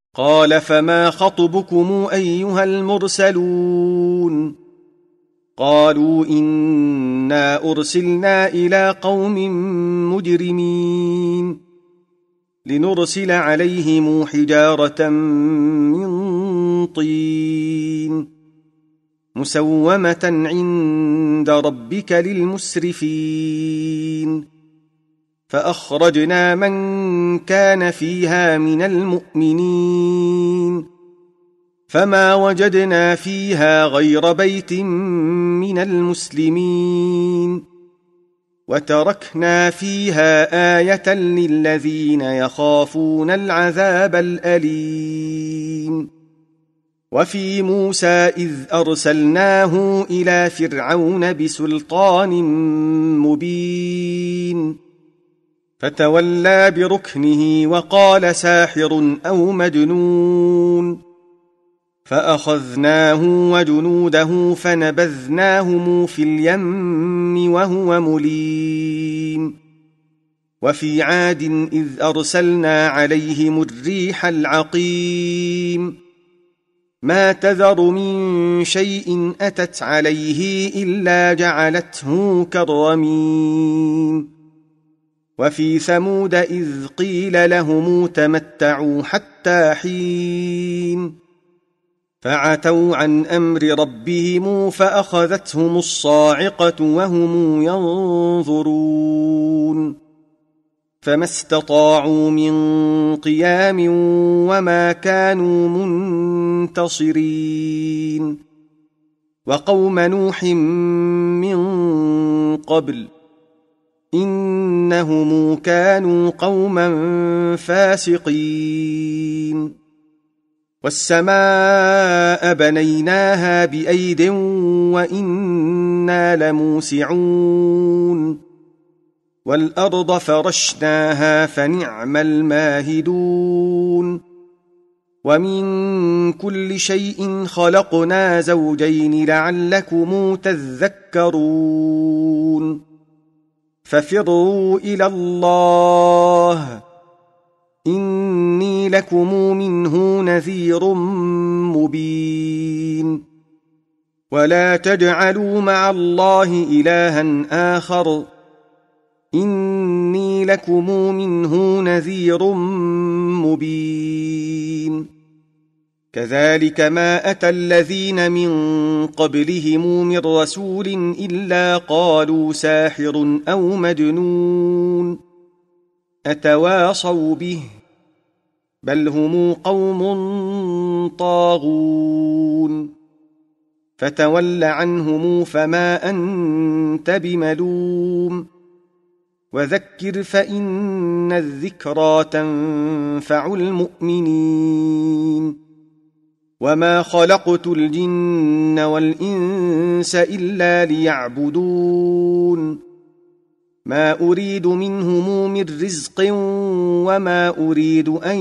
قال فما خطبكم أيها المرسلون قالوا إنا أرسلنا إلى قوم مجرمين لنرسل عليهم حجارة من طين مسومة عند ربك للمسرفين فأخرجنا من كان فيها من المؤمنين فما وجدنا فيها غير بيت من المسلمين وتركنا فيها آية للذين يخافون العذاب الأليم وفي موسى إذ أرسلناه إلى فرعون بسلطان مبين فتولى بركنه وقال ساحر أو مجنون فأخذناه وجنوده فنبذناهم في اليم وهو مليم وفي عاد إذ أرسلنا عليهم الريح العقيم ما تذر من شيء أتت عليه إلا جعلته كالرميم وفي ثمود إذ قيل لهم تمتعوا حتى حين فعتوا عن أمر ربهم فأخذتهم الصاعقة وهم ينظرون فما استطاعوا من قيام وما كانوا منتصرين وقوم نوح من قبل إنهم كانوا قوما فاسقين والسماء بنيناها بأيد وإنا لموسعون والأرض فرشناها فنعم الماهدون ومن كل شيء خلقنا زوجين لعلكم تذكرون ففروا إلى الله إني لكم منه نذير مبين ولا تجعلوا مع الله إلها آخر إني لكم منه نذير مبين كذلك ما أتى الذين من قبلهم من رسول إلا قالوا ساحر أو مجنون أتواصوا به بل هم قوم طاغون فتول عنهم فما أنت بملوم وذكر فإن الذكرى تنفع المؤمنين وما خلقت الجن والإنس إلا ليعبدون ما أريد منهم من رزق وما أريد أن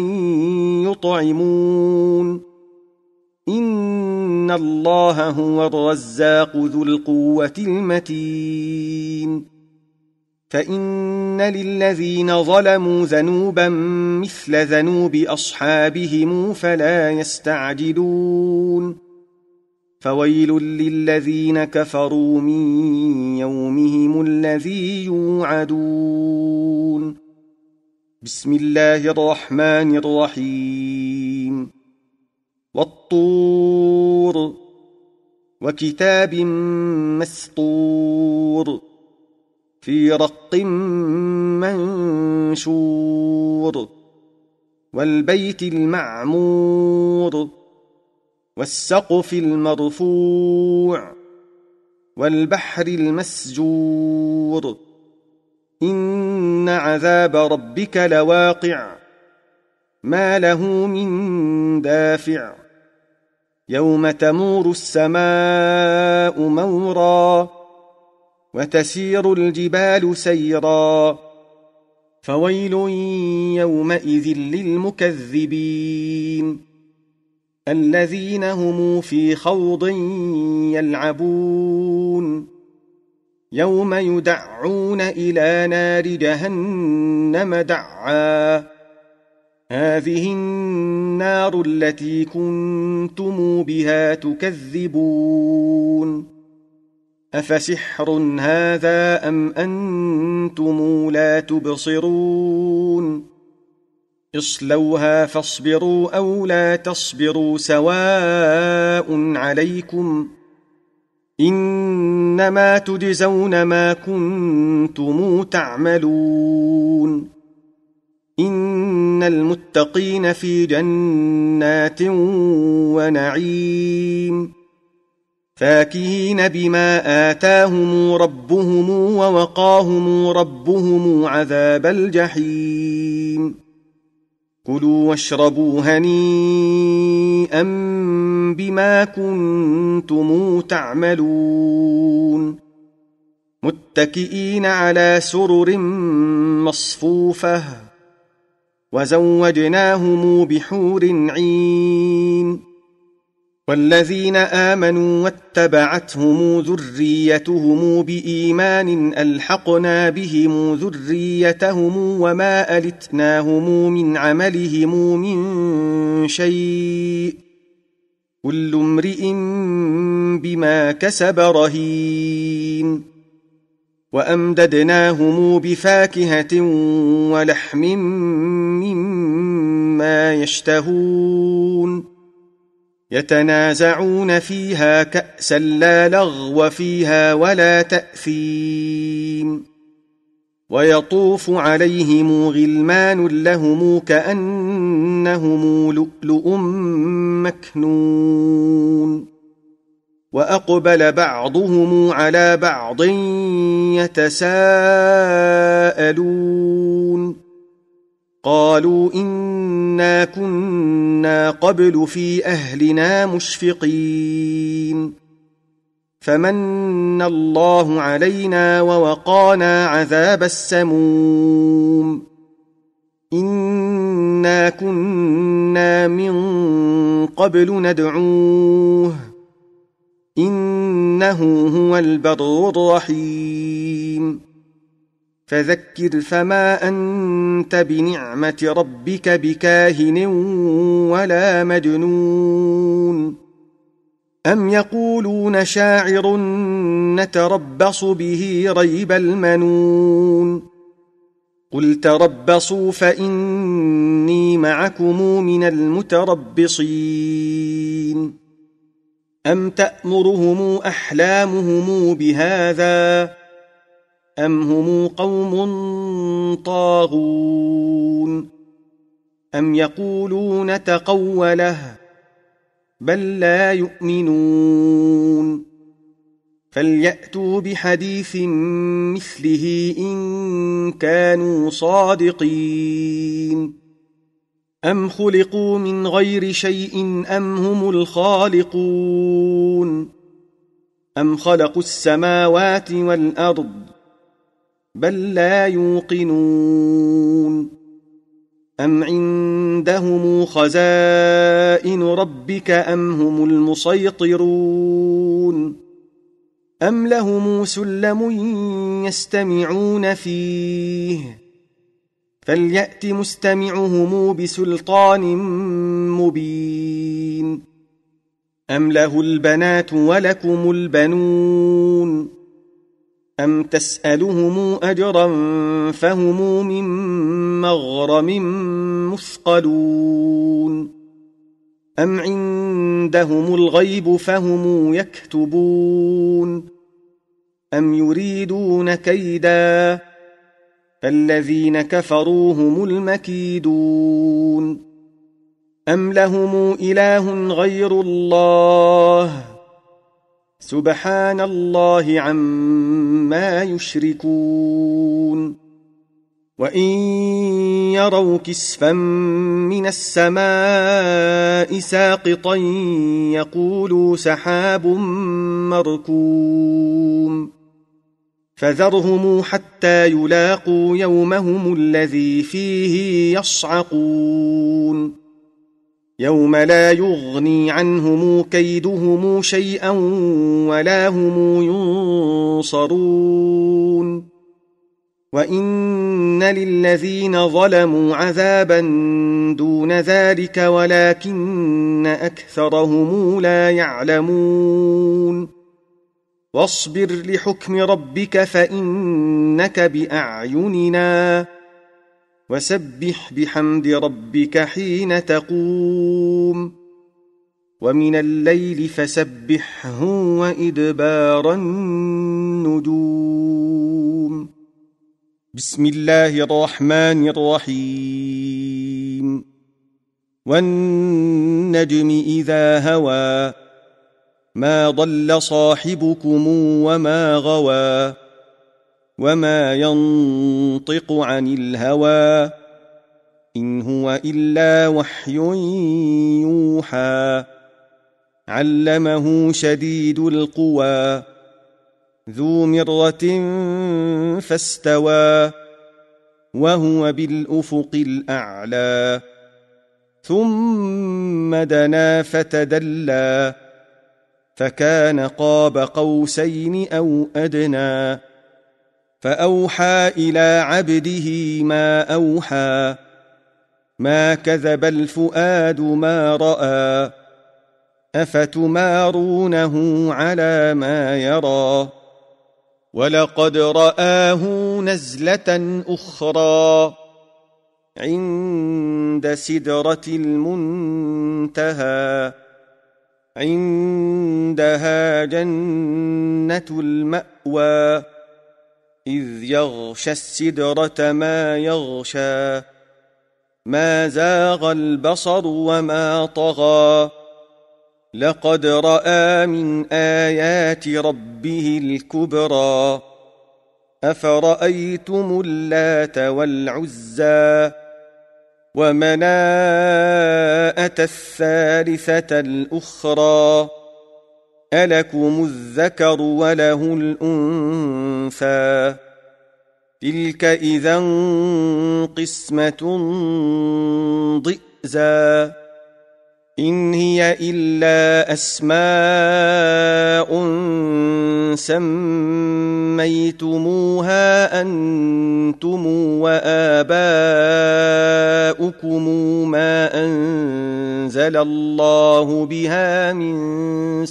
يطعمون إن الله هو الرزاق ذو القوة المتين فإن للذين ظلموا ذنوبا مثل ذنوب أصحابهم فلا يستعجلون فويل للذين كفروا من يومهم الذي يوعدون بسم الله الرحمن الرحيم والطور وكتاب مسطور في رق منشور والبيت المعمور والسقف المرفوع والبحر المسجور إن عذاب ربك لواقع ما له من دافع يوم تمور السماء مورا وتسير الجبال سيرا فويل يومئذ للمكذبين الذين هم في خوض يلعبون يوم يدعون إلى نار جهنم دعا هذه النار التي كنتم بها تكذبون أفسحر هذا أم أنتم لا تبصرون اصلوها فاصبروا أو لا تصبروا سواء عليكم إنما تجزون ما كنتم تعملون إن المتقين في جنات ونعيم فاكهين بما آتاهم ربهم ووقاهم ربهم عذاب الجحيم كلوا واشربوا هنيئا بما كنتم تعملون متكئين على سرر مصفوفة وزوجناهم بحور عين والذين آمنوا واتبعتهم ذريتهم بإيمان ألحقنا بهم ذريتهم وما ألتناهم من عملهم من شيء كل امرئ بما كسب رهين وأمددناهم بفاكهة ولحم مما يشتهون يتنازعون فيها كأسا لا لغو فيها ولا تأثيم ويطوف عليهم غلمان لهم كأنهم لؤلؤ مكنون وأقبل بعضهم على بعض يتساءلون قالوا إنا كنا قبل في أهلنا مشفقين فمن الله علينا ووقانا عذاب السموم إنا كنا من قبل ندعوه إنه هو البر الرحيم فذكر فما أنت بنعمة ربك بكاهن ولا مجنون أم يقولون شاعر نتربص به ريب المنون قل تربصوا فإني معكم من المتربصين أم تأمرهم أحلامهم بهذا أم هم قوم طاغون أم يقولون تقوله بل لا يؤمنون فليأتوا بحديث مثله إن كانوا صادقين أم خلقوا من غير شيء أم هم الخالقون أم خلقوا السماوات والأرض بل لا يوقنون أم عندهم خزائن ربك أم هم المسيطرون أم لهم سلم يستمعون فيه فليأت مستمعهم بسلطان مبين أم له البنات ولكم البنون أم تسألهم أجرا فهم من مغرم مثقلون أم عندهم الغيب فهم يكتبون أم يريدون كيدا فالذين كفروا هم المكيدون أم لهم إله غير الله سبحان الله عما يشركون وإن يروا كسفا من السماء ساقطا يقولوا سحاب مركوم فذرهم حتى يلاقوا يومهم الذي فيه يصعقون يوم لا يغني عنهم كيدهم شيئا ولا هم ينصرون وإن للذين ظلموا عذابا دون ذلك ولكن أكثرهم لا يعلمون واصبر لحكم ربك فإنك بأعيننا وسبح بحمد ربك حين تقوم ومن الليل فسبحه وإدبار النجوم. بسم الله الرحمن الرحيم. والنجم إذا هوى ما ضل صاحبكم وما غوى وما ينطق عن الهوى إن هو إلا وحي يوحى علمه شديد القوى ذو مرة فاستوى وهو بالأفق الأعلى ثم دنا فتدلى فكان قاب قوسين أو أدنى فأوحى إلى عبده ما أوحى ما كذب الفؤاد ما رأى أفتمارونه على ما يرى ولقد رآه نزلة أخرى عند سدرة المنتهى عندها جنة المأوى إذ يغشى السدرة ما يغشى ما زاغ البصر وما طغى لقد رأى من آيات ربه الكبرى أفرأيتم اللات والعزى ومناة الثالثة الأخرى ألكم الذكر وله الأنثى تلك إذا قسمة ضئزى إن هي إلا أسماء سميتموها أنتم وآباؤكم ما أنزل الله بها من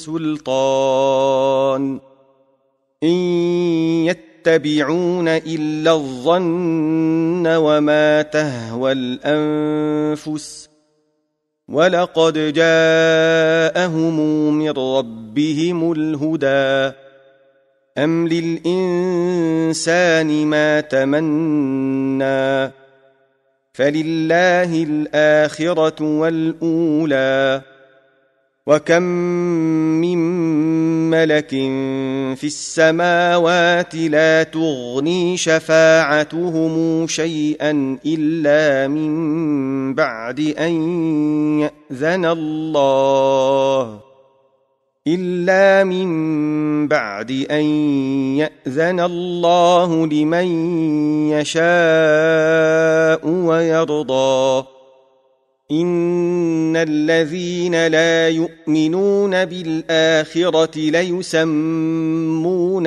سلطان إن يتبعون إلا الظن وما تهوى الأنفس ولقد جاءهم من ربهم الهدى أم للإنسان ما تمنى فلله الآخرة والأولى وكم من ملك في السماوات لا تغني شفاعتهم شيئا إلا من بعد أن يأذن الله لمن يشاء ويرضى إن الذين لا يؤمنون بالآخرة ليسمون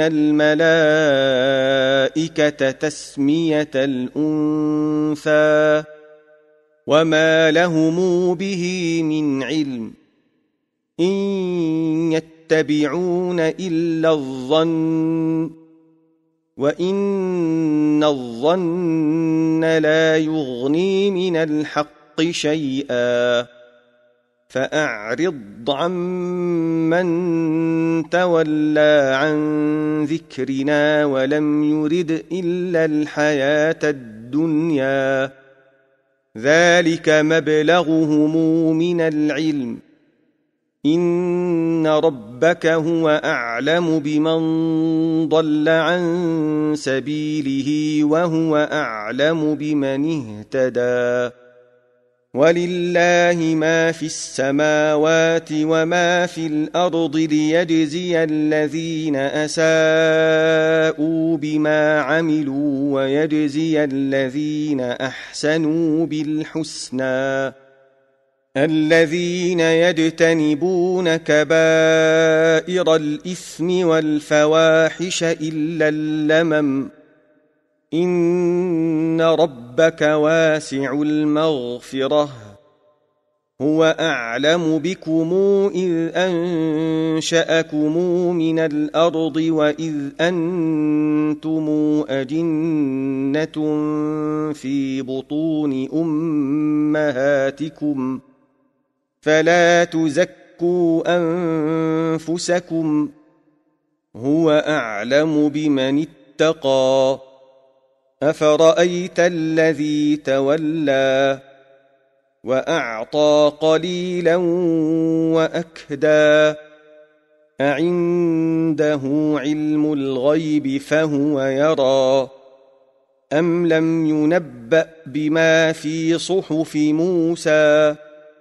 الملائكة تسمية الأنثى وما لهم به من علم إن يتبعون إلا الظن وإن الظن لا يغني من الحق شيئا فأعرض عمن تولى عن ذكرنا ولم يرد إلا الحياة الدنيا ذلك مبلغهم من العلم إن ربك هو أعلم بمن ضل عن سبيله وهو أعلم بمن اهتدى ولله ما في السماوات وما في الأرض ليجزي الذين أساءوا بما عملوا ويجزي الذين أحسنوا بالحسنى الذين يجتنبون كبائر الإثم والفواحش إلا اللمم إن ربك واسع المغفرة هو أعلم بكم إذ أنشأكم من الأرض وإذ أنتم أجنة في بطون أمهاتكم فلا تزكوا أنفسكم هو أعلم بمن اتقى أفرأيت الذي تولى وأعطى قليلا وأكدى أعنده علم الغيب فهو يرى أم لم ينبأ بما في صحف موسى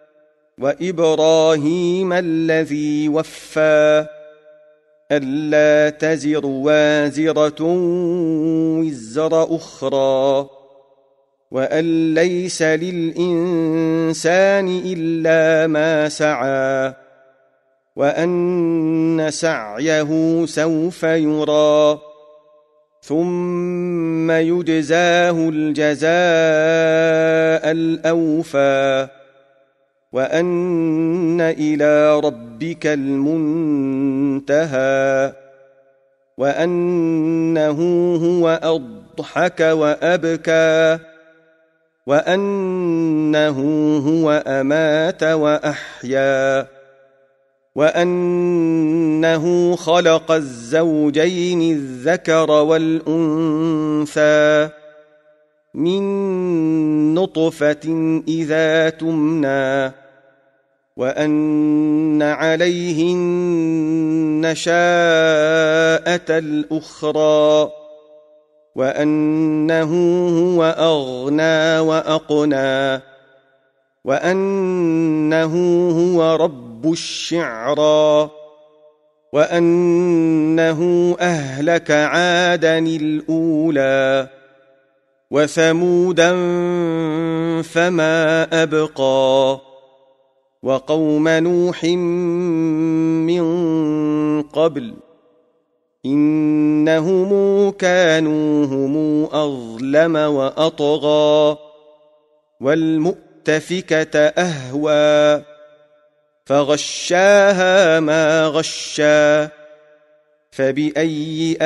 وإبراهيم الذي وفى ألا تزر وازرة وزر أخرى وأن ليس للإنسان إلا ما سعى وأن سعيه سوف يرى ثم يجزاه الجزاء الأوفى وأن إلى ربك المنتهى وأنه هو أضحك وأبكى وأنه هو أمات وأحيا وأنه خلق الزوجين الذكر والأنثى من نطفة إذا تمنى وأن عليه النشاءة الأخرى وأنه هو أغنى وأقنى وأنه هو رب الشعرى وأنه أهلك عادا الأولى وثمودا فما أبقى وقوم نوح من قبل إنهم كانوا هم أظلم وأطغى والمؤتفكة أهوى فغشاها ما غشى فبأي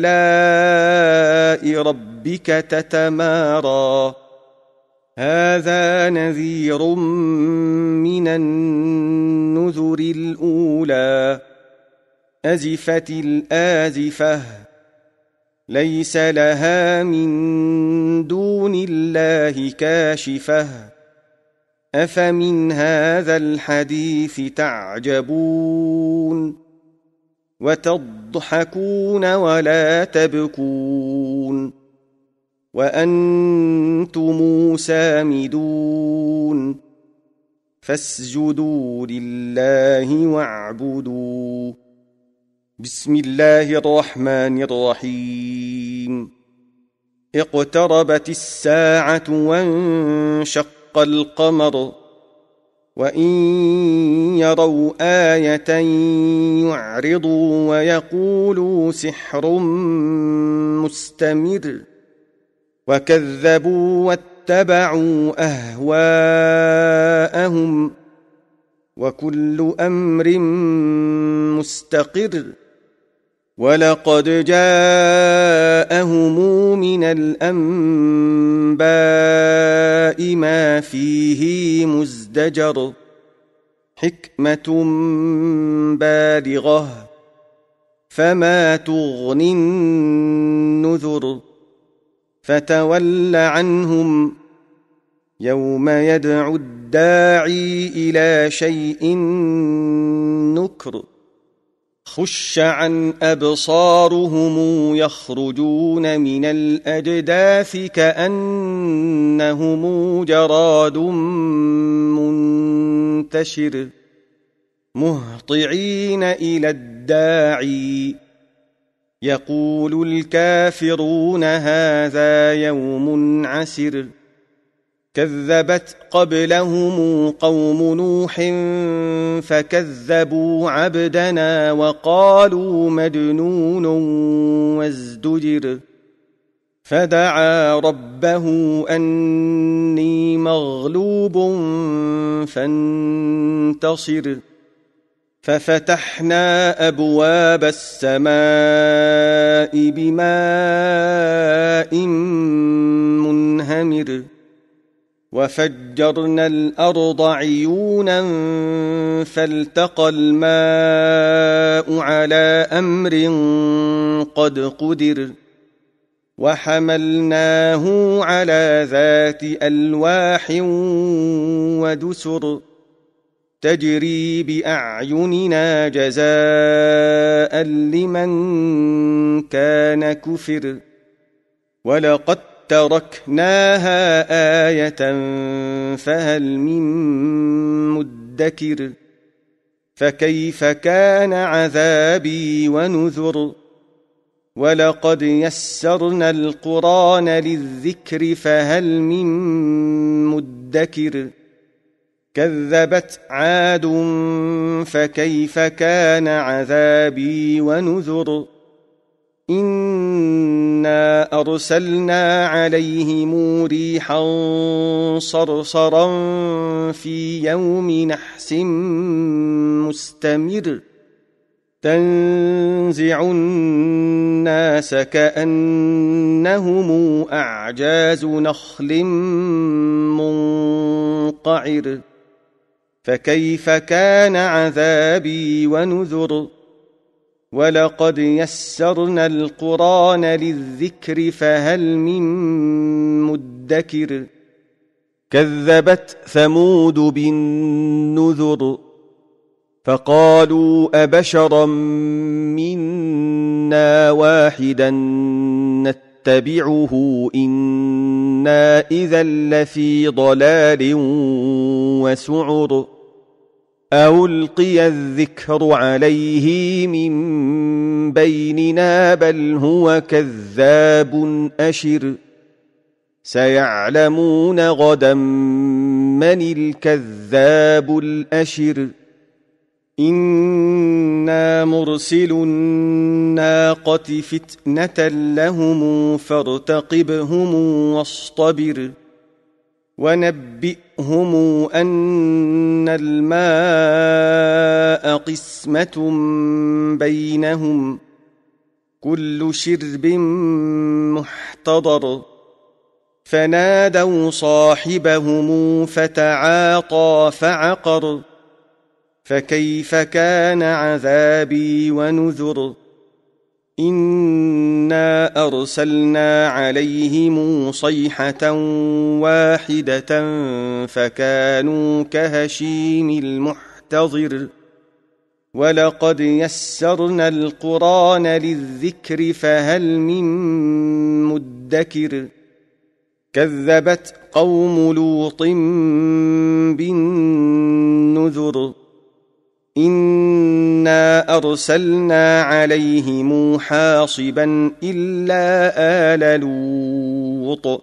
آلاء ربك تتمارى هذا نذير من النذر الأولى أزفت الآزفة ليس لها من دون الله كاشفة أفمن هذا الحديث تعجبون وتضحكون ولا تبكون وأنتم سامدون فاسجدوا لله واعبدوا بسم الله الرحمن الرحيم اقتربت الساعة وانشق القمر وإن يروا آية يعرضوا ويقولوا سحر مستمر وكذبوا واتبعوا أهواءهم وكل أمر مستقر ولقد جاءهم من الأنباء ما فيه مزدجر حكمة بالغة فما تغني النذر فتول عنهم يوم يدعو الداعي إلى شيء نكر خش عن أبصارهم يخرجون من الأجداث كأنهم جراد منتشر مهطعين إلى الداعي يقول الكافرون هذا يوم عسر كذبت قبلهم قوم نوح فكذبوا عبدنا وقالوا مجنون وازدجر فدعا ربه أني مغلوب فانتصر ففتحنا أبواب السماء بماء منهمر وفجرنا الأرض عيونا فالتقى الماء على أمر قد قدر وحملناه على ذات ألواح ودسر تجري بأعيننا جزاء لمن كان كفر ولقد تركناها آية فهل من مدكر فكيف كان عذابي ونذر ولقد يسرنا القرآن للذكر فهل من مدكر كذبت عاد فكيف كان عذابي ونذر إنا أرسلنا عليهم ريحا صرصرا في يوم نحس مستمر تنزع الناس كأنهم أعجاز نخل منقعر فكيف كان عذابي ونذر ولقد يسرنا القرآن للذكر فهل من مدكر كذبت ثمود بالنذر فقالوا أبشرا منا واحدا نتبعه إنا إذا لفي ضلال وسعر ألقي الذكر عليه من بيننا بل هو كذاب أشر سيعلمون غدا من الكذاب الأشر إنا مرسل الناقة فتنة لهم فارتقبهم واصطبر ونبئهم أن الماء قسمة بينهم كل شرب محتضر فنادوا صاحبهم فتعاطى فعقر فكيف كان عذابي ونذر إنا أرسلنا عليهم صيحة واحدة فكانوا كهشيم المحتضر ولقد يسرنا القرآن للذكر فهل من مدكر كذبت قوم لوط بالنذر إنا أرسلنا عليهم حاصبا إلا آل لوط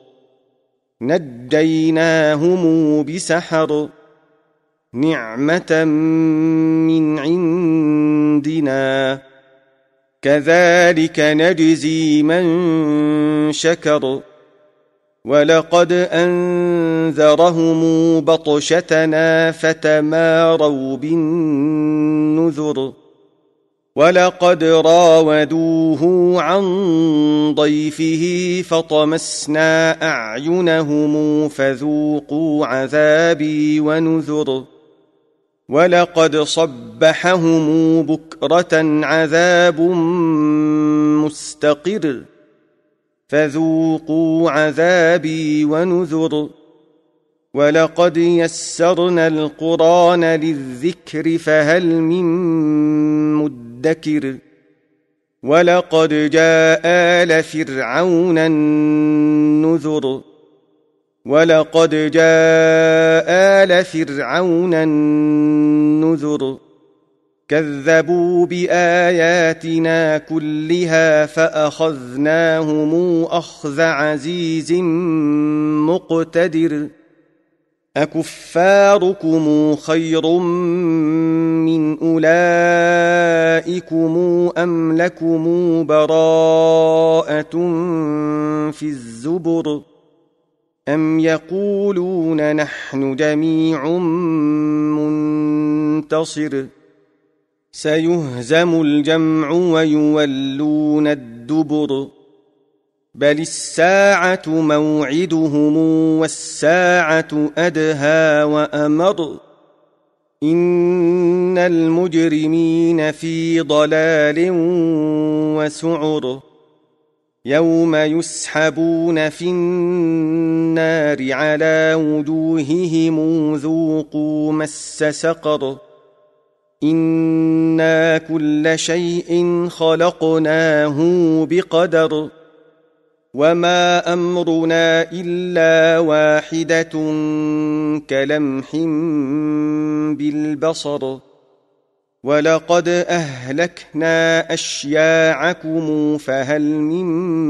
نجيناهم بسحر نعمة من عندنا كذلك نجزي من شكر ولقد أنذرهم بطشتنا فتماروا بالنذر ولقد راودوه عن ضيفه فطمسنا أعينهم فذوقوا عذابي ونذر ولقد صبحهم بكرة عذاب مستقر فذوقوا عذابي ونذر ولقد يسرنا القرآن للذكر فهل من مدكر ولقد جاء آل فرعون النذر ولقد جاء آل فرعون النذر كذبوا بآياتنا كلها فأخذناهم أخذ عزيز مقتدر أكفاركم خير من أولئكم أم لكم براءة في الزبر أم يقولون نحن جميع منتصر سيهزم الجمع ويولون الدبر بل الساعة موعدهم والساعة أدهى وأمر إن المجرمين في ضلال وسعر يوم يسحبون في النار على وجوههم ذوقوا مس سقر إنا كل شيء خلقناه بقدر وما أمرنا إلا واحدة كلمح بالبصر ولقد أهلكنا أشياعكم فهل من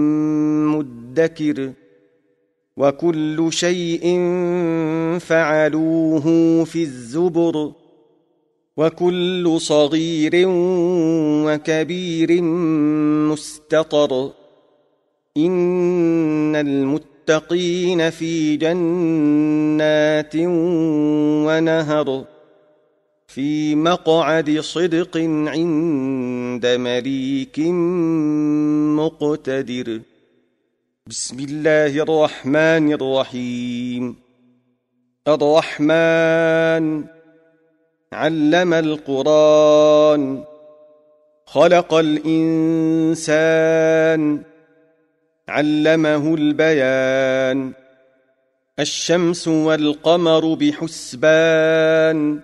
مدكر وكل شيء فعلوه في الزبر وكل صغير وكبير مستطر إن المتقين في جنات ونهر في مقعد صدق عند مليك مقتدر بسم الله الرحمن الرحيم الرحمن علم القرآن خلق الإنسان علمه البيان الشمس والقمر بحسبان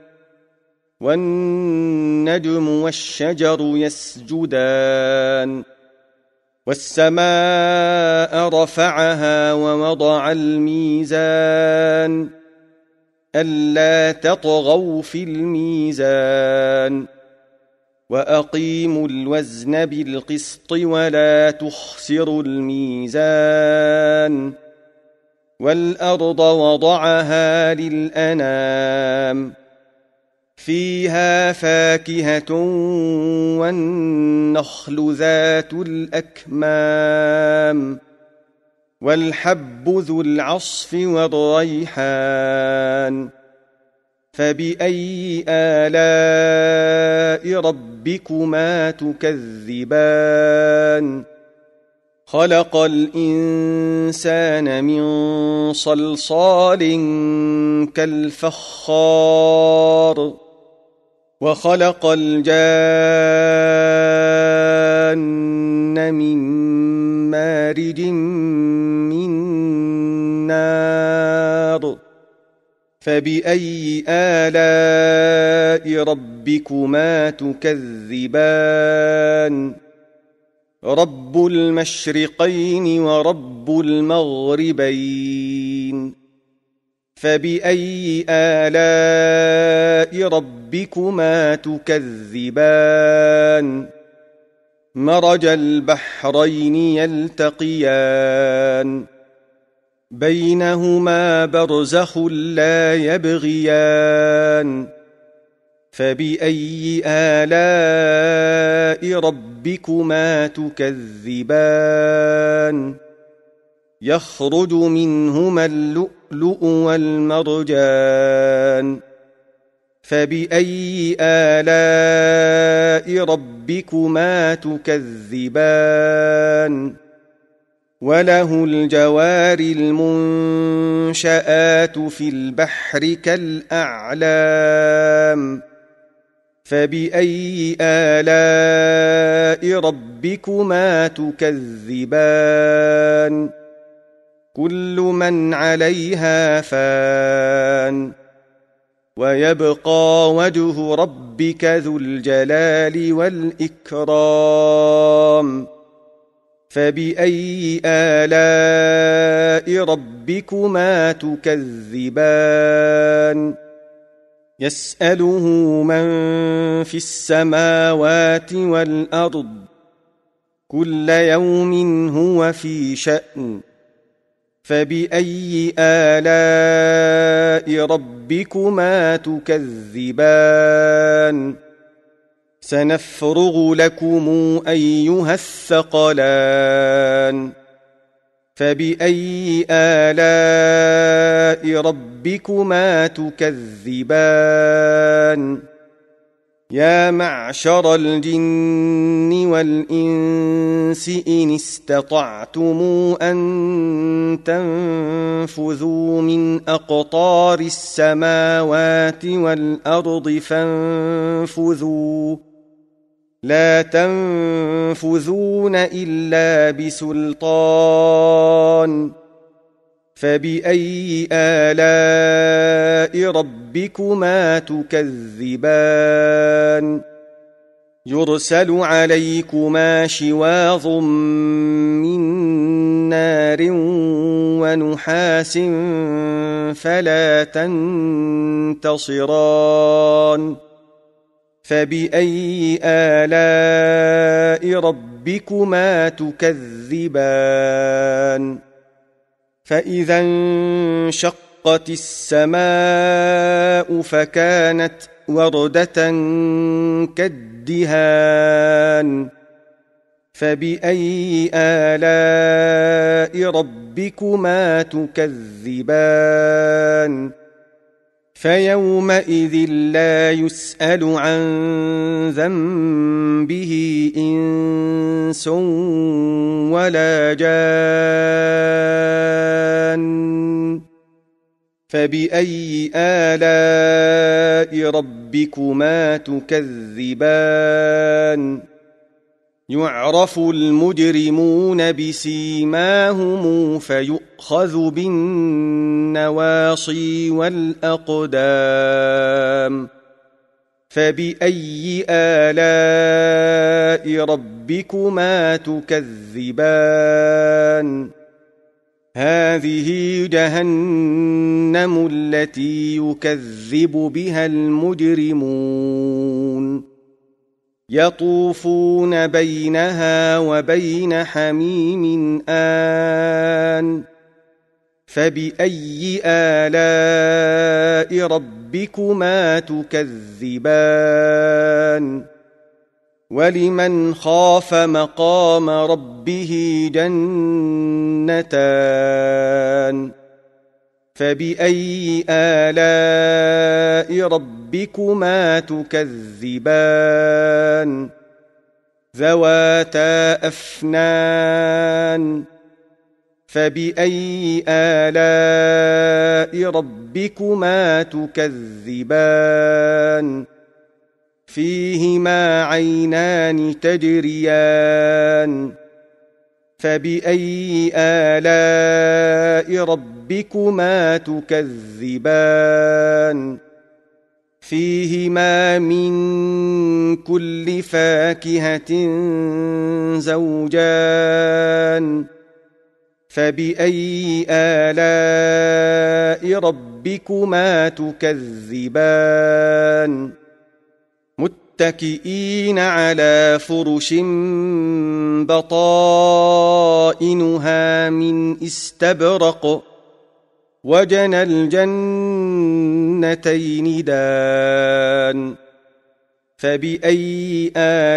والنجم والشجر يسجدان والسماء رفعها ووضع الميزان ألا تطغوا في الميزان وأقيموا الوزن بالقسط ولا تخسروا الميزان والأرض وضعها للأنام فيها فاكهة والنخل ذات الأكمام والحب ذو العصف والريحان فبأي آلاء ربكما تكذبان خلق الإنسان من صلصال كالفخار وخلق الجان من مارج من نار فبأي آلاء ربكما تكذبان رب المشرقين ورب المغربين فبأي آلاء ربكما تكذبان مرج البحرين يلتقيان بينهما برزخ لا يبغيان فبأي آلاء ربكما تكذبان يخرج منهما اللؤلؤ والمرجان فبأي آلاء ربكما تكذبان وله الجوار المنشآت في البحر كالأعلام فبأي آلاء ربكما تكذبان كل من عليها فان ويبقى وجه ربك ذو الجلال والإكرام فبأي آلاء ربكما تكذبان يسأله من في السماوات والأرض كل يوم هو في شأن فبأي آلاء ربكما تكذبان سنفرغ لكم أيها الثقلان فبأي آلاء ربكما تكذبان يا معشر الجن والإنس إن استطعتم أن تنفذوا من أقطار السماوات والأرض فانفذوا لا تنفذون إلا بسلطان فبأي آلاء ربكما تكذبان يرسل عليكما شواظ من نار ونحاس فلا تنتصران فبأي آلاء ربكما تكذبان فإذا انشقت السماء فكانت وردة كالدهان فبأي آلاء ربكما تكذبان فيومئذ لا يسأل عن ذنبه إنس ولا جان فبأي آلاء ربكما تكذبان يعرف المجرمون بسيماهم فيؤخذ بالنواصي والأقدام فبأي آلاء ربكما تكذبان هذه جهنم التي يكذب بها المجرمون يطوفون بينها وبين حميم آن فبأي آلاء ربكما تكذبان ولمن خاف مقام ربه جنتان فبأي آلاء ربكما تكذبان ذواتا أفنان فبأي آلاء ربكما تكذبان فيهما عينان تجريان فبأي آلاء ربكما تكذبان فيهما من كل فاكهة زوجان فبأي آلاء ربكما تكذبان متكئين على فرش بطائنها من استبرق وجنى الجنتين دان فبأي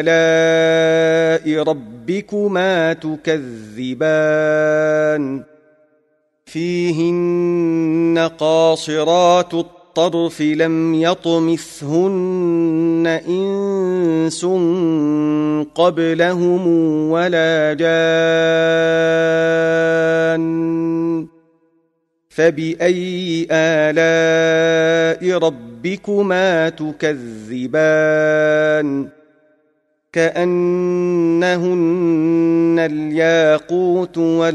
آلاء ربكما تكذبان فيهن قاصرات الطرف لم يطمثهن إنس قبلهم ولا جان فبأي آلاء ربكما تكذبان كأنهن الياقوت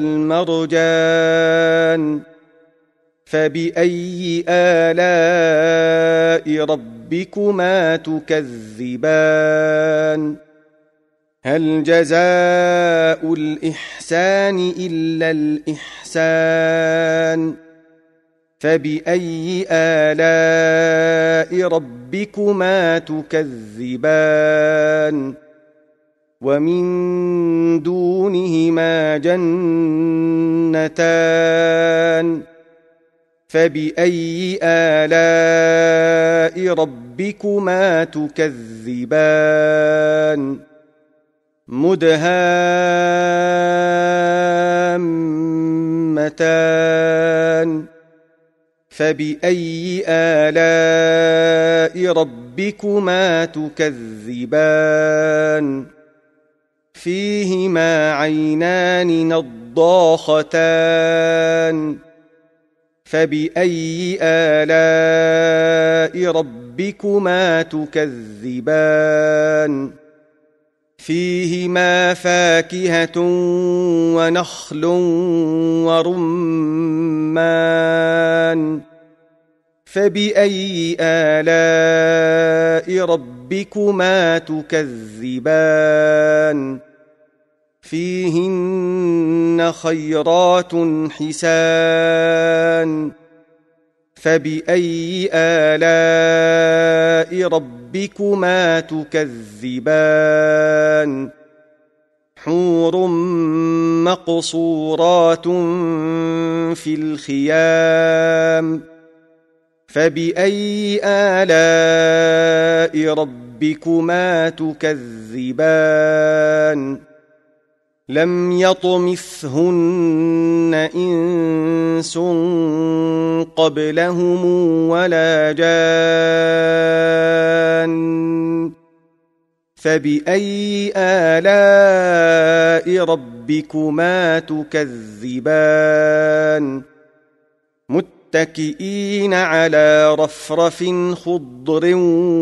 والمرجان فبأي آلاء ربكما تكذبان هل جزاء الإحسان إلا الإحسان فبأي آلاء ربكما تكذبان ومن دونهما جنتان فبأي آلاء ربكما تكذبان مدهامتان فبأي آلاء ربكما تكذبان فيهما عينان نضاختان فبأي آلاء ربكما تكذبان فيهما فاكهة ونخل ورمان فبأي آلاء ربكما تكذبان فيهن خيرات حسان فبأي آلاء ربكما تكذبان حور مقصورات في الخيام فبأي آلاء ربكما تكذبان لم يطمثهن إنس قبلهم ولا جان فبأي آلاء ربكما تكذبان متكئين على رفرف خضر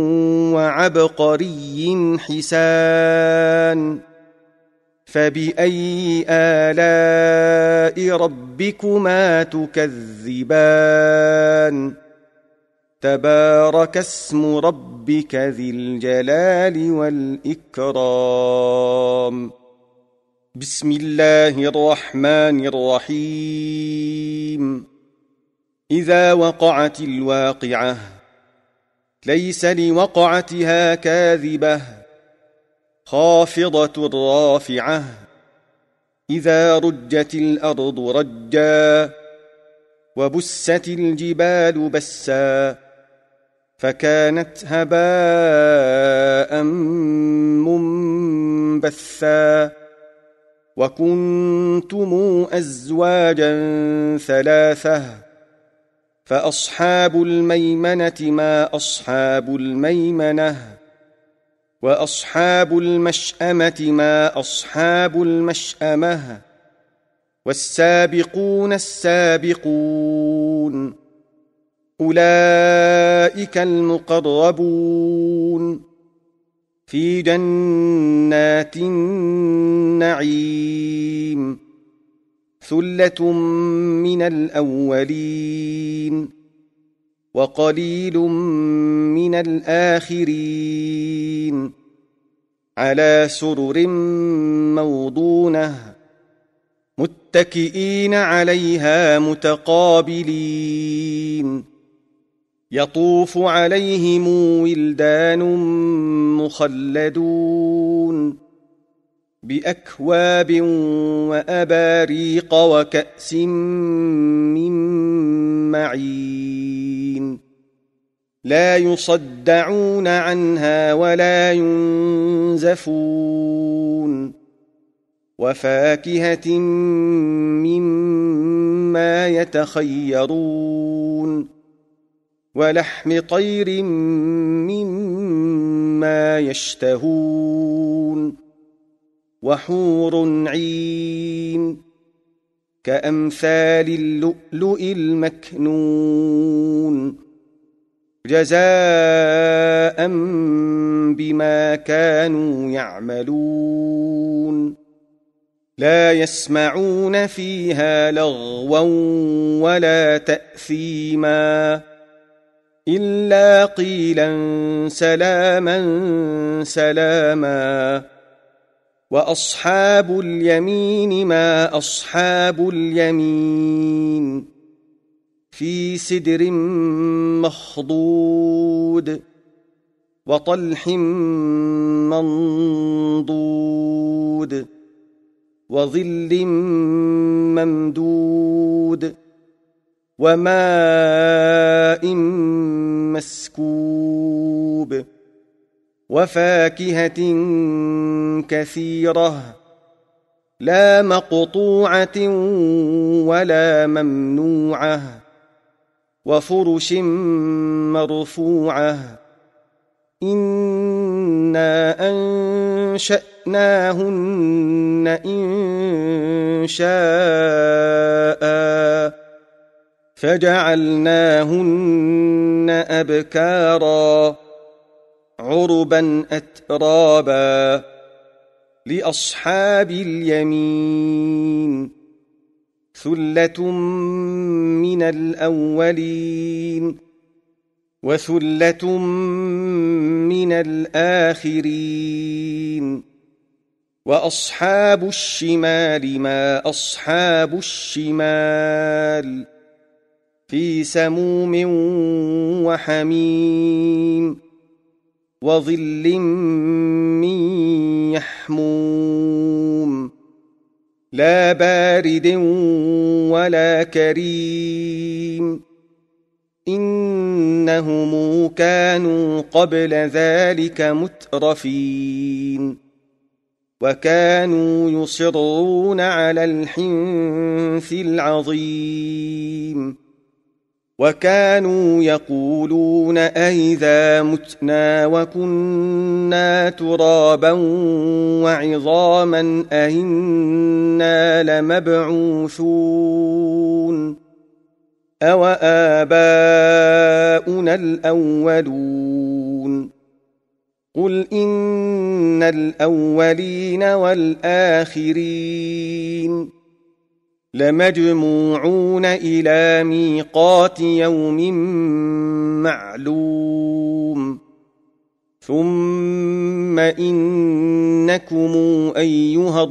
وعبقري حسان فبأي آلاء ربكما تكذبان تبارك اسم ربك ذي الجلال والإكرام بسم الله الرحمن الرحيم إذا وقعت الواقعة ليس لوقعتها كاذبة خافضة رافعة إذا رجت الأرض رجا وبست الجبال بسا فكانت هباء منبثا وكنتم أزواجا ثلاثة فأصحاب الميمنة ما أصحاب الميمنة وأصحاب المشأمة ما أصحاب المشأمة والسابقون السابقون أولئك المقربون في جنات النعيم ثلة من الأولين وقليل من الآخرين على سرر موضونة متكئين عليها متقابلين يطوف عليهم ولدان مخلدون بأكواب وأباريق وكأس من معين لا يصدعون عنها ولا ينزفون وفاكهة مما يتخيرون ولحم طير مما يشتهون وحور عين كأمثال اللؤلؤ المكنون جزاء بما كانوا يعملون لا يسمعون فيها لغوا ولا تأثيما إلا قيلا سلاما سلاما وأصحاب اليمين ما أصحاب اليمين في سدر مخضود وطلح منضود وظل ممدود وماء مسكوب وفاكهة كثيرة لا مقطوعة ولا ممنوعة وفرش مرفوعة إنا أنشأناهن إنشاء فجعلناهن أبكارا عربا أترابا لأصحاب اليمين ثلة من الأولين وثلة من الآخرين وأصحاب الشمال ما أصحاب الشمال في سموم وحميم وظل من يحموم لا بارد ولا كريم إنهم كانوا قبل ذلك مترفين وكانوا يصرون على الحنث العظيم وكانوا يقولون أئذا متنا وكنا ترابا وعظاما أئنا لمبعوثون أوآباؤنا الأولون قل إن الأولين والآخرين لمجموعون إلى ميقات يوم معلوم ثم إنكم أيها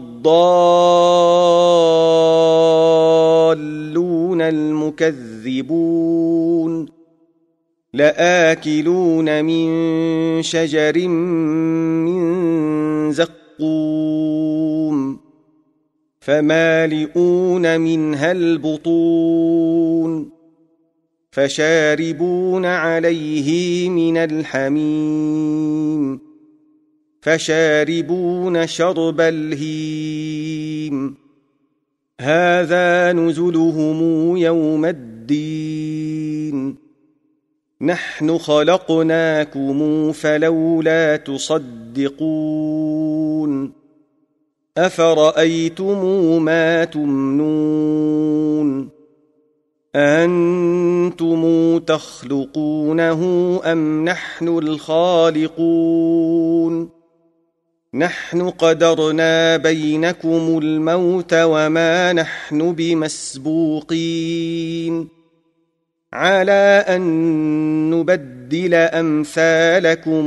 الضالون المكذبون لآكلون من شجر من زقوم فمالئون منها البطون فشاربون عليه من الحميم فشاربون شرب الهيم هذا نزلهم يوم الدين نحن خلقناكم فلولا تصدقون أفرأيتم ما تمنون أنتم تخلقونه أم نحن الخالقون نحن قدرنا بينكم الموت وما نحن بمسبوقين على أن نبدل أمثالكم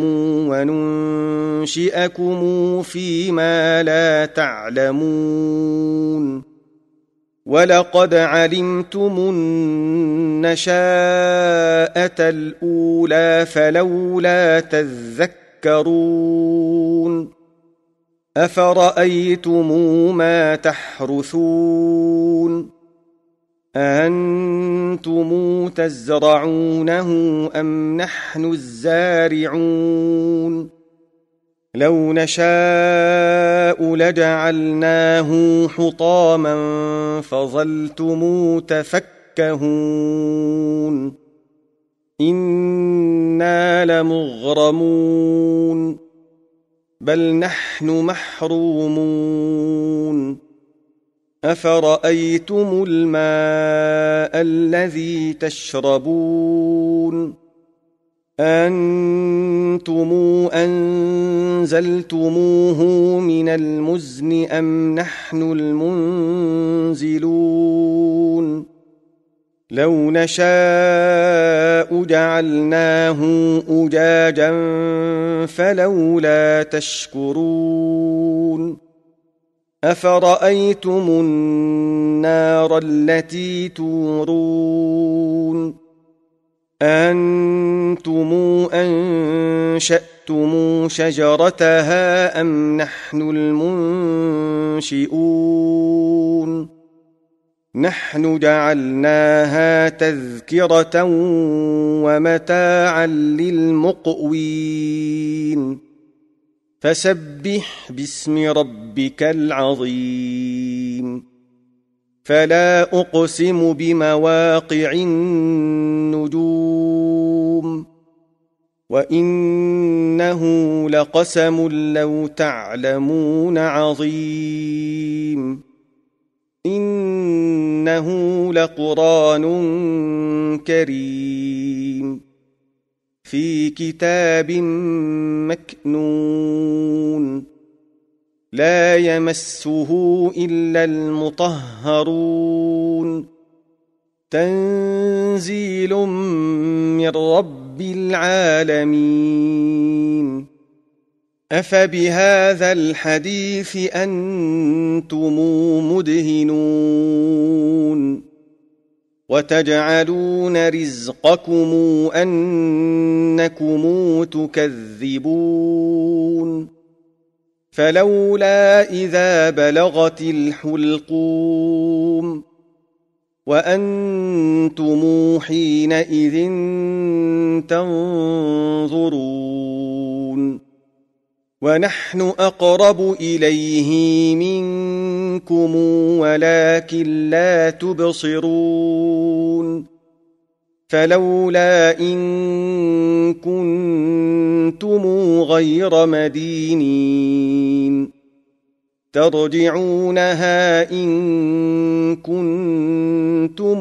وننشئكم فيما لا تعلمون ولقد علمتم النشاءة الأولى فلولا تذكرون أفرأيتم ما تحرثون أأنتم تزرعونه أم نحن الزارعون لو نشاء لجعلناه حطاما فظلتم تفكهون إنا لمغرمون بل نحن محرومون أفرأيتم الماء الذي تشربون أنتم أنزلتموه من المزن أم نحن المنزلون لو نشاء جعلناه أجاجا فلولا تشكرون أفرأيتم النار التي تورون أنتم أنشأتم أنشأتم شجرتها أم نحن المنشئون نحن جعلناها تذكرة ومتاعا للمقوين فسبح باسم ربك العظيم فلا أقسم بمواقع النجوم وإنه لقسم لو تعلمون عظيم إنه لقرآن كريم في كتاب مكنون لا يمسه إلا المطهرون تنزيل من رب العالمين أفبهذا الحديث أنتم مدهنون وتجعلون رزقكم أنكم تكذبون فلولا إذا بلغت الحلقوم وأنتم حينئذ تنظرون ونحن أقرب إليه منكم ولكن لا تبصرون فلولا إن كنتم غير مدينين ترجعونها إن كنتم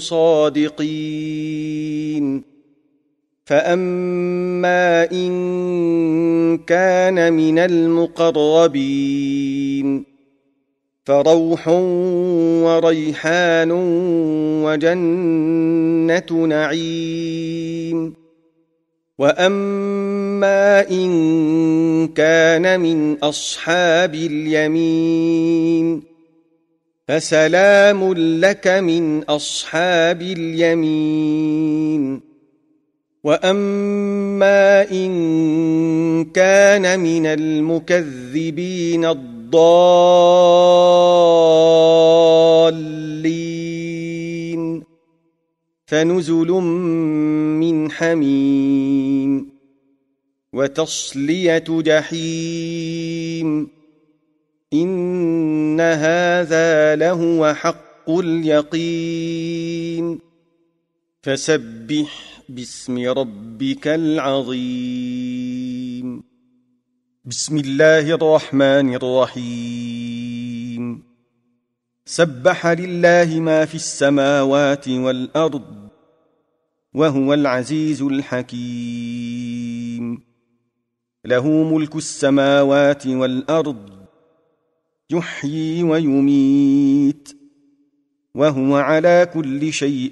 صادقين فأما إن كان من المقربين فروح وريحان وجنة نعيم وأما إن كان من أصحاب اليمين فسلام لك من أصحاب اليمين وأما إن كان من المكذبين الضالين فنزل من حميم وتصلية جحيم إن هذا لهو حق اليقين فسبح باسم ربك العظيم بسم الله الرحمن الرحيم سبح لله ما في السماوات والأرض وهو العزيز الحكيم له ملك السماوات والأرض يحيي ويميت وهو على كل شيء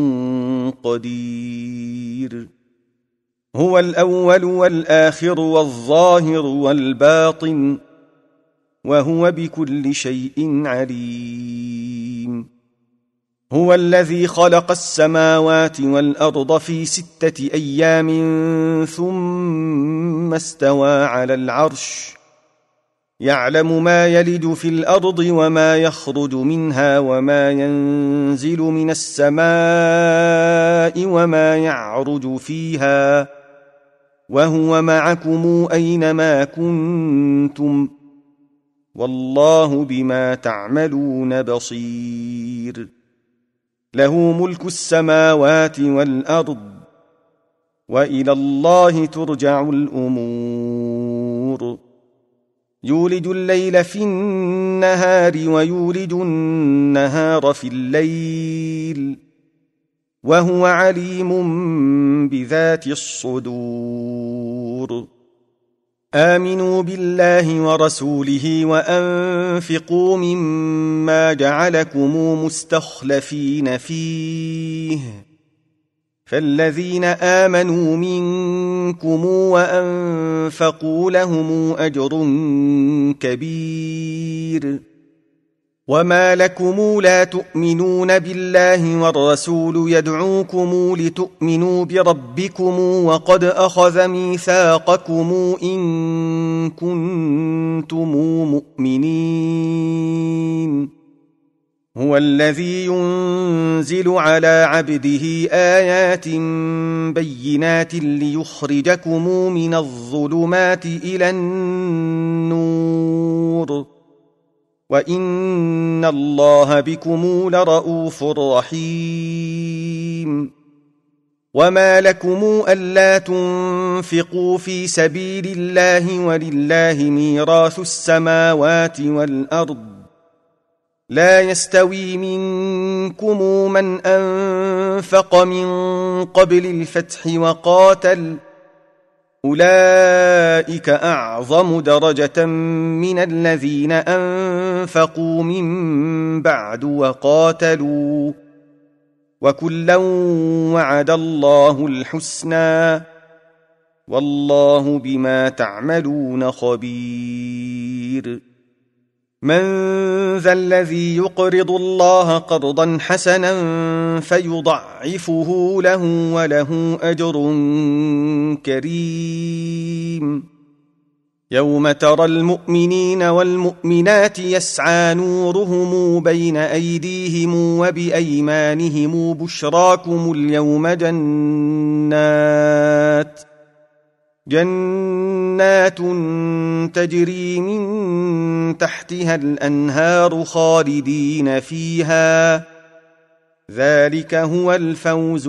قدير هو الأول والآخر والظاهر والباطن وهو بكل شيء عليم هو الذي خلق السماوات والأرض في 6 أيام ثم استوى على العرش يعلم ما يلج في الأرض وما يخرج منها وما ينزل من السماء وما يعرج فيها وهو معكم أينما كنتم والله بما تعملون بصير له ملك السماوات والأرض وإلى الله ترجع الأمور يولج الليل في النهار ويولج النهار في الليل وهو عليم بذات الصدور آمنوا بالله ورسوله وأنفقوا مما جعلكم مستخلفين فيه فالذين آمنوا منكم وأنفقوا لهم أجر كبير وما لكم لا تؤمنون بالله والرسول يدعوكم لتؤمنوا بربكم وقد أخذ ميثاقكم إن كنتم مؤمنين هو الذي ينزل على عبده آيات بينات ليخرجكم من الظلمات إلى النور وإن الله بكم لرءوف رحيم وما لكم ألا تنفقوا في سبيل الله ولله ميراث السماوات والأرض لا يستوي منكم من أنفق من قبل الفتح وقاتل أولئك أعظم درجة من الذين أنفقوا من بعد وقاتلوا وكلا وعد الله الحسنى والله بما تعملون خبير من ذا الذي يقرض الله قرضا حسنا فيضعفه له وله أجر كريم يوم ترى المؤمنين والمؤمنات يسعى نورهم بين أيديهم وبأيمانهم بشراكم اليوم جنات تجري من تحتها الأنهار خالدين فيها ذلك هو الفوز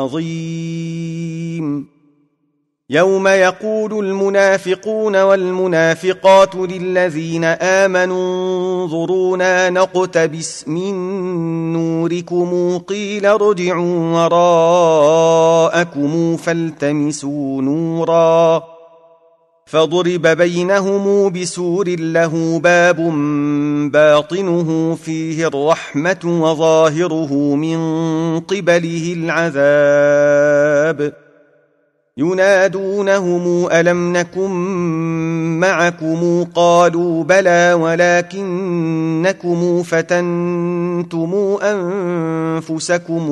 العظيم يوم يقول المنافقون والمنافقات للذين آمنوا انظرونا نقتبس من نوركم قيل ارجعوا وراءكم فالتمسوا نورا فضرب بينهم بسور له باب باطنه فيه الرحمة وظاهره من قبله العذاب ينادونهم ألم نكن معكم قالوا بلى ولكنكم فتنتم أنفسكم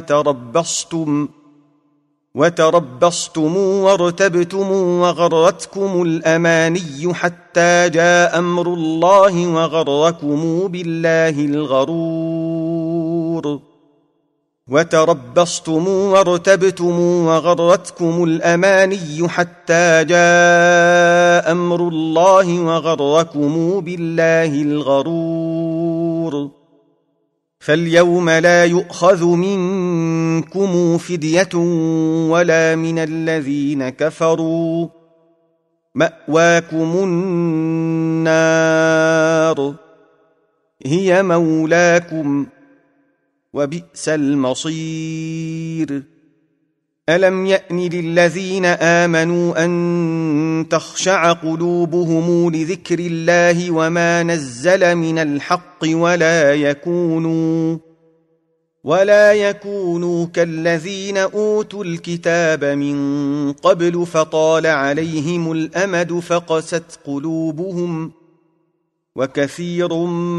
وتربصتم وارتبتم وغرتكم الأماني حتى جاء أمر الله وغركم بالله الغرور وتربصتم وارتبتم وغرتكم الأماني حتى جاء أمر الله وغركم بالله الغرور فاليوم لا يؤخذ منكم فدية ولا من الذين كفروا مأواكم النار هي مولاكم وبئس المصير ألم يأن للذين آمنوا أن تخشع قلوبهم لذكر الله وما نزل من الحق ولا يكونوا كالذين أوتوا الكتاب من قبل فطال عليهم الأمد فقست قلوبهم وكثير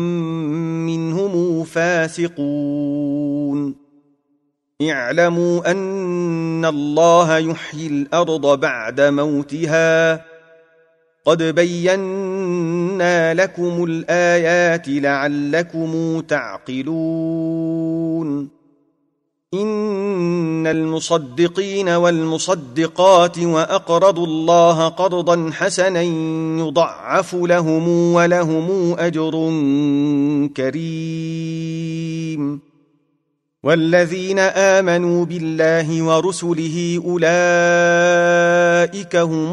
منهم فاسقون اعلموا أن الله يحيي الأرض بعد موتها قد بينا لكم الآيات لعلكم تعقلون إن المصدقين والمصدقات وأقرضوا الله قرضا حسنا يضعف لهم ولهم أجر كريم والذين آمنوا بالله ورسله أولئك هم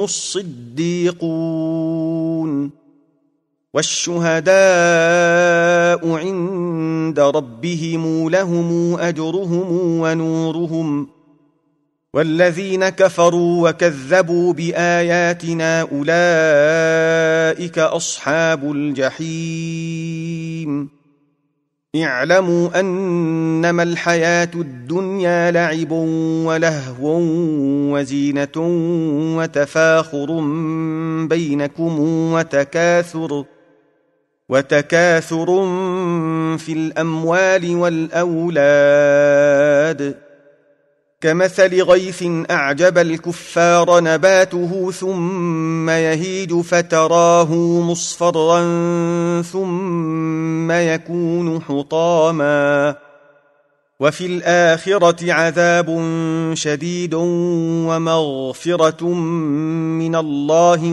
الصديقون والشهداء عند ربهم لهم أجرهم ونورهم والذين كفروا وكذبوا بآياتنا أولئك أصحاب الجحيم اعلموا أنما الحياة الدنيا لعب ولهو وزينة وتفاخر بينكم وتكاثر في الأموال والأولاد كمثل غيث أعجب الكفار نباته ثم يهيج فتراه مصفرا ثم يكون حطاما وفي الآخرة عذاب شديد ومغفرة من الله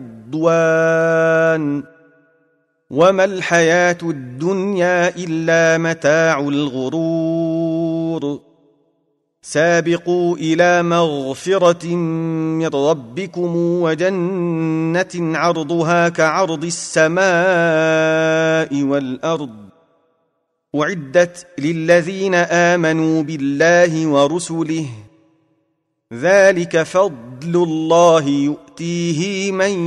ورضوان وما الحياة الدنيا إلا متاع الغرور سابقوا إلى مغفرة من ربكم وجنة عرضها كعرض السماء والأرض أعدت للذين آمنوا بالله ورسله ذلك فضل الله يؤتيه من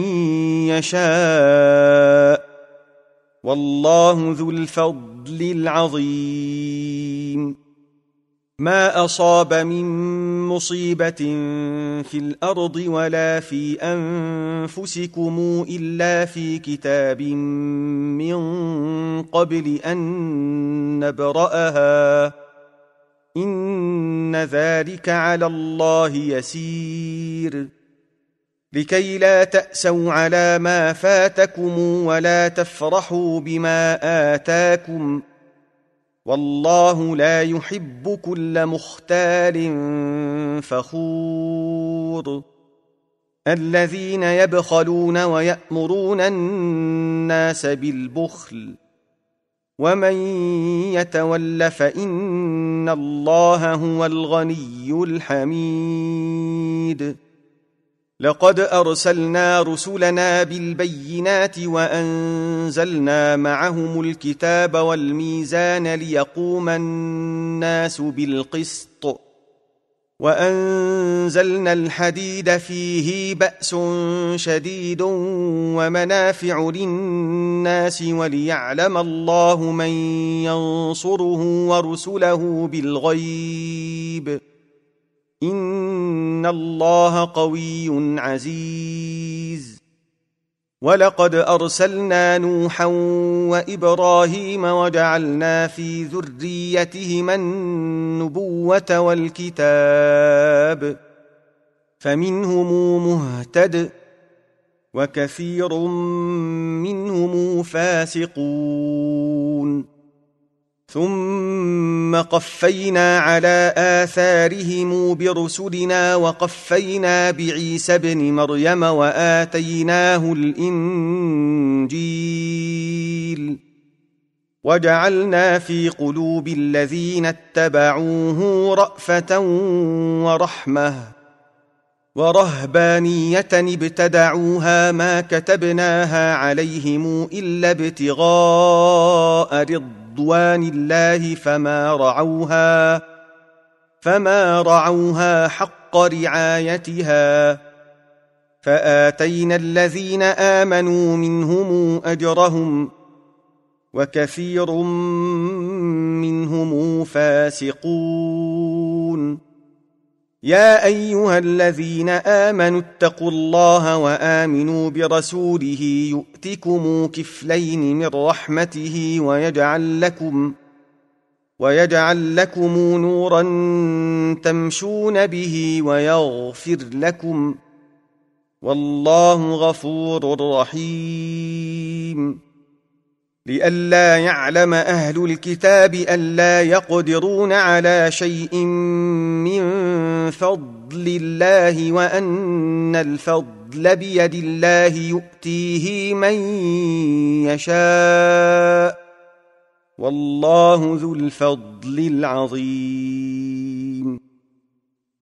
يشاء والله ذو الفضل العظيم ما أصاب من مصيبة في الأرض ولا في أنفسكم إلا في كتاب من قبل أن نبرأها إن ذلك على الله يسير لكي لا تأسوا على ما فاتكم ولا تفرحوا بما آتاكم والله لا يحب كل مختال فخور الذين يبخلون ويأمرون الناس بالبخل ومن يتول فإن الله هو الغني الحميد لقد أرسلنا رسلنا بالبينات وأنزلنا معهم الكتاب والميزان ليقوم الناس بالقسط وأنزلنا الحديد فيه بأس شديد ومنافع للناس وليعلم الله من ينصره ورسله بالغيب إن الله قوي عزيز ولقد أرسلنا نوحا وإبراهيم وجعلنا في ذريتهما النبوة والكتاب فمنهم مهتد وكثير منهم فاسقون ثم قفينا على آثارهم برسلنا وقفينا بعيسى ابن مريم وآتيناه الإنجيل وجعلنا في قلوب الذين اتبعوه رأفة ورحمة ورهبانية ابتدعوها ما كتبناها عليهم إلا ابتغاء رضوان الله فما رعوها حق رعايتها فآتينا الذين آمنوا منهم أجرهم وكثير منهم فاسقون يا أيها الذين آمنوا اتقوا الله وآمنوا برسوله يؤتكم كفلين من رحمته ويجعل لكم نورا تمشون به ويغفر لكم والله غفور رحيم لئلا يعلم أهل الكتاب ألا يقدرون على شيء من فضل الله وأن الفضل بيد الله يؤتيه من يشاء والله ذو الفضل العظيم